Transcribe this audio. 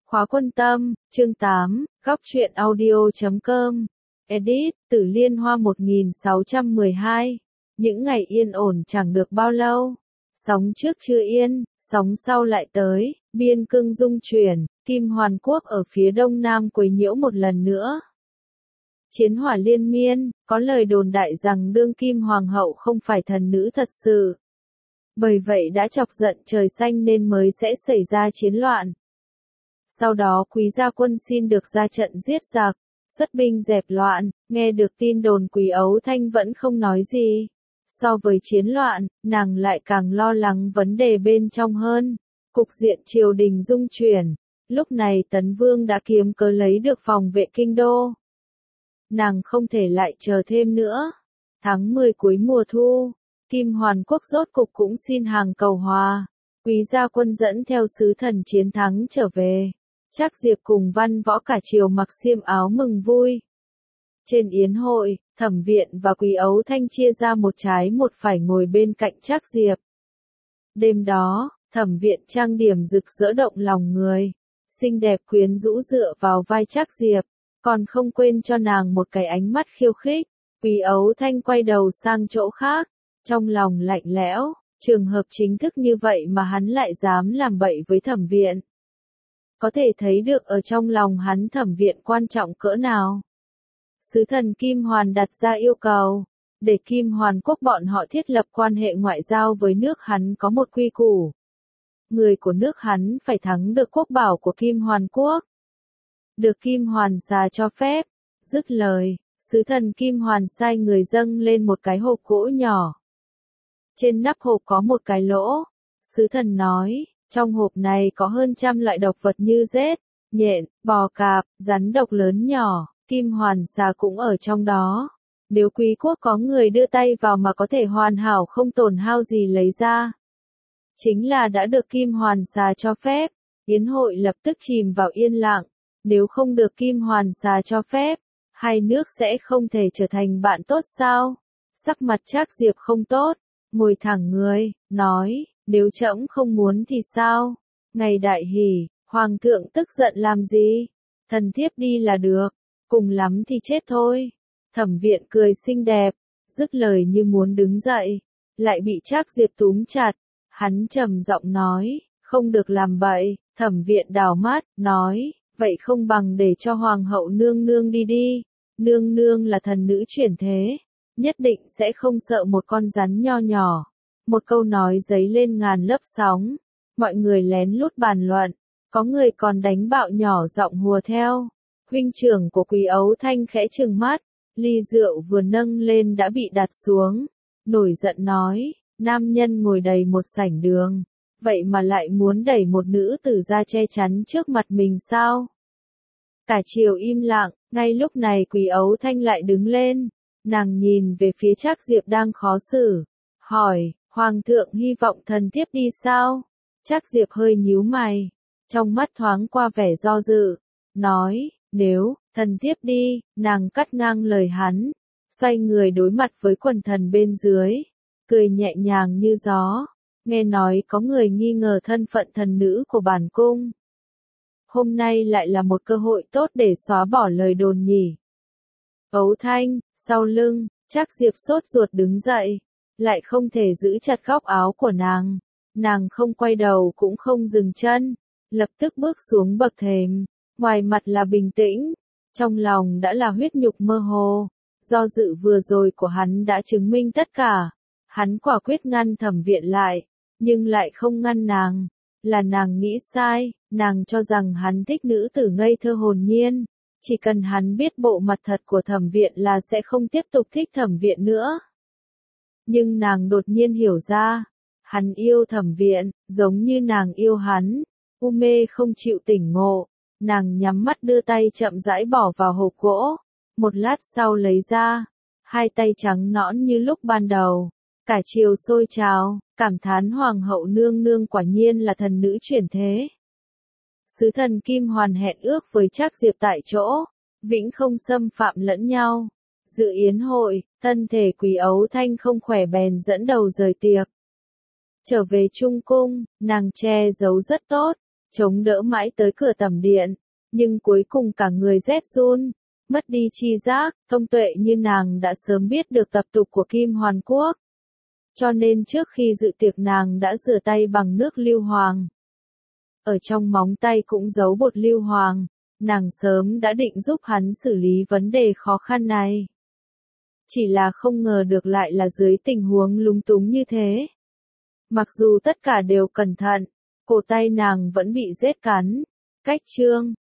Khóa Quân Tâm, chương 8, Góc truyện audio.com. Edit, Tử Liên Hoa 1612. Những ngày yên ổn chẳng được bao lâu. Sóng trước chưa yên, sóng sau lại tới, biên cương dung chuyển, Kim Hoàn Quốc ở phía đông nam quấy nhiễu một lần nữa. Chiến hỏa liên miên, có lời đồn đại rằng đương kim hoàng hậu không phải thần nữ thật sự. Bởi vậy đã chọc giận trời xanh nên mới sẽ xảy ra chiến loạn. Sau đó Quý gia quân xin được ra trận giết giặc, xuất binh dẹp loạn, nghe được tin đồn Quý Ấu Thanh vẫn không nói gì. So với chiến loạn, nàng lại càng lo lắng vấn đề bên trong hơn. Cục diện triều đình dung chuyển, lúc này Tấn Vương đã kiếm cớ lấy được phòng vệ kinh đô. Nàng không thể lại chờ thêm nữa. Tháng 10 cuối mùa thu, Kim Hoàn Quốc rốt cục cũng xin hàng cầu hòa. Quý gia quân dẫn theo sứ thần chiến thắng trở về. Trác Diệp cùng văn võ cả triều mặc xiêm áo mừng vui. Trên yến hội, Thẩm Viện và Quý Ấu Thanh chia ra một trái một phải ngồi bên cạnh Trác Diệp. Đêm đó, Thẩm Viện trang điểm rực rỡ động lòng người, xinh đẹp quyến rũ dựa vào vai Trác Diệp, còn không quên cho nàng một cái ánh mắt khiêu khích. Quý Ấu Thanh quay đầu sang chỗ khác, trong lòng lạnh lẽo, trường hợp chính thức như vậy mà hắn lại dám làm bậy với Thẩm Viện. Có thể thấy được ở trong lòng hắn Thẩm Viện quan trọng cỡ nào. Sứ thần Kim Hoàn đặt ra yêu cầu, để Kim Hoàn Quốc bọn họ thiết lập quan hệ ngoại giao với nước hắn có một quy củ. Người của nước hắn phải thắng được quốc bảo của Kim Hoàn Quốc. Được Kim Hoàn xà cho phép. Dứt lời, sứ thần Kim Hoàn sai người dâng lên một cái hộp gỗ nhỏ. Trên nắp hộp có một cái lỗ. Sứ thần nói, trong hộp này có hơn 100 loại độc vật như rết, nhện, bò cạp, rắn độc lớn nhỏ, Kim Hoàn xà cũng ở trong đó. Nếu quý quốc có người đưa tay vào mà có thể hoàn hảo không tổn hao gì lấy ra, chính là đã được Kim Hoàn xà cho phép. Yến hội lập tức chìm vào yên lặng. Nếu không được Kim Hoàn xà cho phép, hai nước sẽ không thể trở thành bạn tốt sao? Sắc mặt Trác Diệp không tốt, ngồi thẳng người, nói, nếu trẫm không muốn thì sao? Ngày đại hỷ, hoàng thượng tức giận làm gì? Thần thiếp đi là được, cùng lắm thì chết thôi. Thẩm Viện cười xinh đẹp, dứt lời như muốn đứng dậy, lại bị Trác Diệp túm chặt. Hắn trầm giọng nói, không được làm bậy. Thẩm Viện đảo mắt, nói, vậy không bằng để cho hoàng hậu nương nương đi đi. Nương nương là thần nữ chuyển thế, nhất định sẽ không sợ một con rắn nho nhỏ. Một câu nói giấy lên ngàn lớp sóng, mọi người lén lút bàn luận, có người còn đánh bạo nhỏ giọng hùa theo. Huynh trưởng của Quý Ấu Thanh khẽ trừng mắt, ly rượu vừa nâng lên đã bị đặt xuống, nổi giận nói, nam nhân ngồi đầy một sảnh đường, vậy mà lại muốn đẩy một nữ tử ra che chắn trước mặt mình sao? Cả triều im lặng, ngay lúc này Quý Ấu Thanh lại đứng lên, nàng nhìn về phía Trác Diệp đang khó xử, hỏi, hoàng thượng hy vọng thần thiếp đi sao? Trác Diệp hơi nhíu mày, trong mắt thoáng qua vẻ do dự, nói, nếu thần thiếp đi. Nàng cắt ngang lời hắn, xoay người đối mặt với quần thần bên dưới, cười nhẹ nhàng như gió. Nghe nói có người nghi ngờ thân phận thần nữ của bản cung. Hôm nay lại là một cơ hội tốt để xóa bỏ lời đồn nhỉ. Ấu Thanh, sau lưng, Trác Diệp sốt ruột đứng dậy, lại không thể giữ chặt góc áo của nàng. Nàng không quay đầu cũng không dừng chân, lập tức bước xuống bậc thềm, ngoài mặt là bình tĩnh, trong lòng đã là huyết nhục mơ hồ. Do dự vừa rồi của hắn đã chứng minh tất cả. Hắn quả quyết ngăn Thẩm Viện lại, nhưng lại không ngăn nàng. Là nàng nghĩ sai, nàng cho rằng hắn thích nữ tử ngây thơ hồn nhiên. Chỉ cần hắn biết bộ mặt thật của Thẩm Viện là sẽ không tiếp tục thích Thẩm Viện nữa. Nhưng nàng đột nhiên hiểu ra, hắn yêu Thẩm Viện, giống như nàng yêu hắn. U mê không chịu tỉnh ngộ, nàng nhắm mắt đưa tay chậm rãi bỏ vào hộp gỗ. Một lát sau lấy ra, hai tay trắng nõn như lúc ban đầu. Cả triều sôi trào, cảm thán hoàng hậu nương nương quả nhiên là thần nữ chuyển thế. Sứ thần Kim Hoàn hẹn ước với Trác Diệp tại chỗ, vĩnh không xâm phạm lẫn nhau. Dự yến hội, thân thể Quý Ấu Thanh không khỏe bèn dẫn đầu rời tiệc. Trở về Trung cung, nàng che giấu rất tốt, chống đỡ mãi tới cửa tầm điện, nhưng cuối cùng cả người rét run, mất đi tri giác. Thông tuệ như nàng đã sớm biết được tập tục của Kim Hoàn Quốc, cho nên trước khi dự tiệc nàng đã rửa tay bằng nước lưu hoàng. Ở trong móng tay cũng giấu bột lưu hoàng, nàng sớm đã định giúp hắn xử lý vấn đề khó khăn này. Chỉ là không ngờ được lại là dưới tình huống lúng túng như thế. Mặc dù tất cả đều cẩn thận, cổ tay nàng vẫn bị rết cắn. Cách chương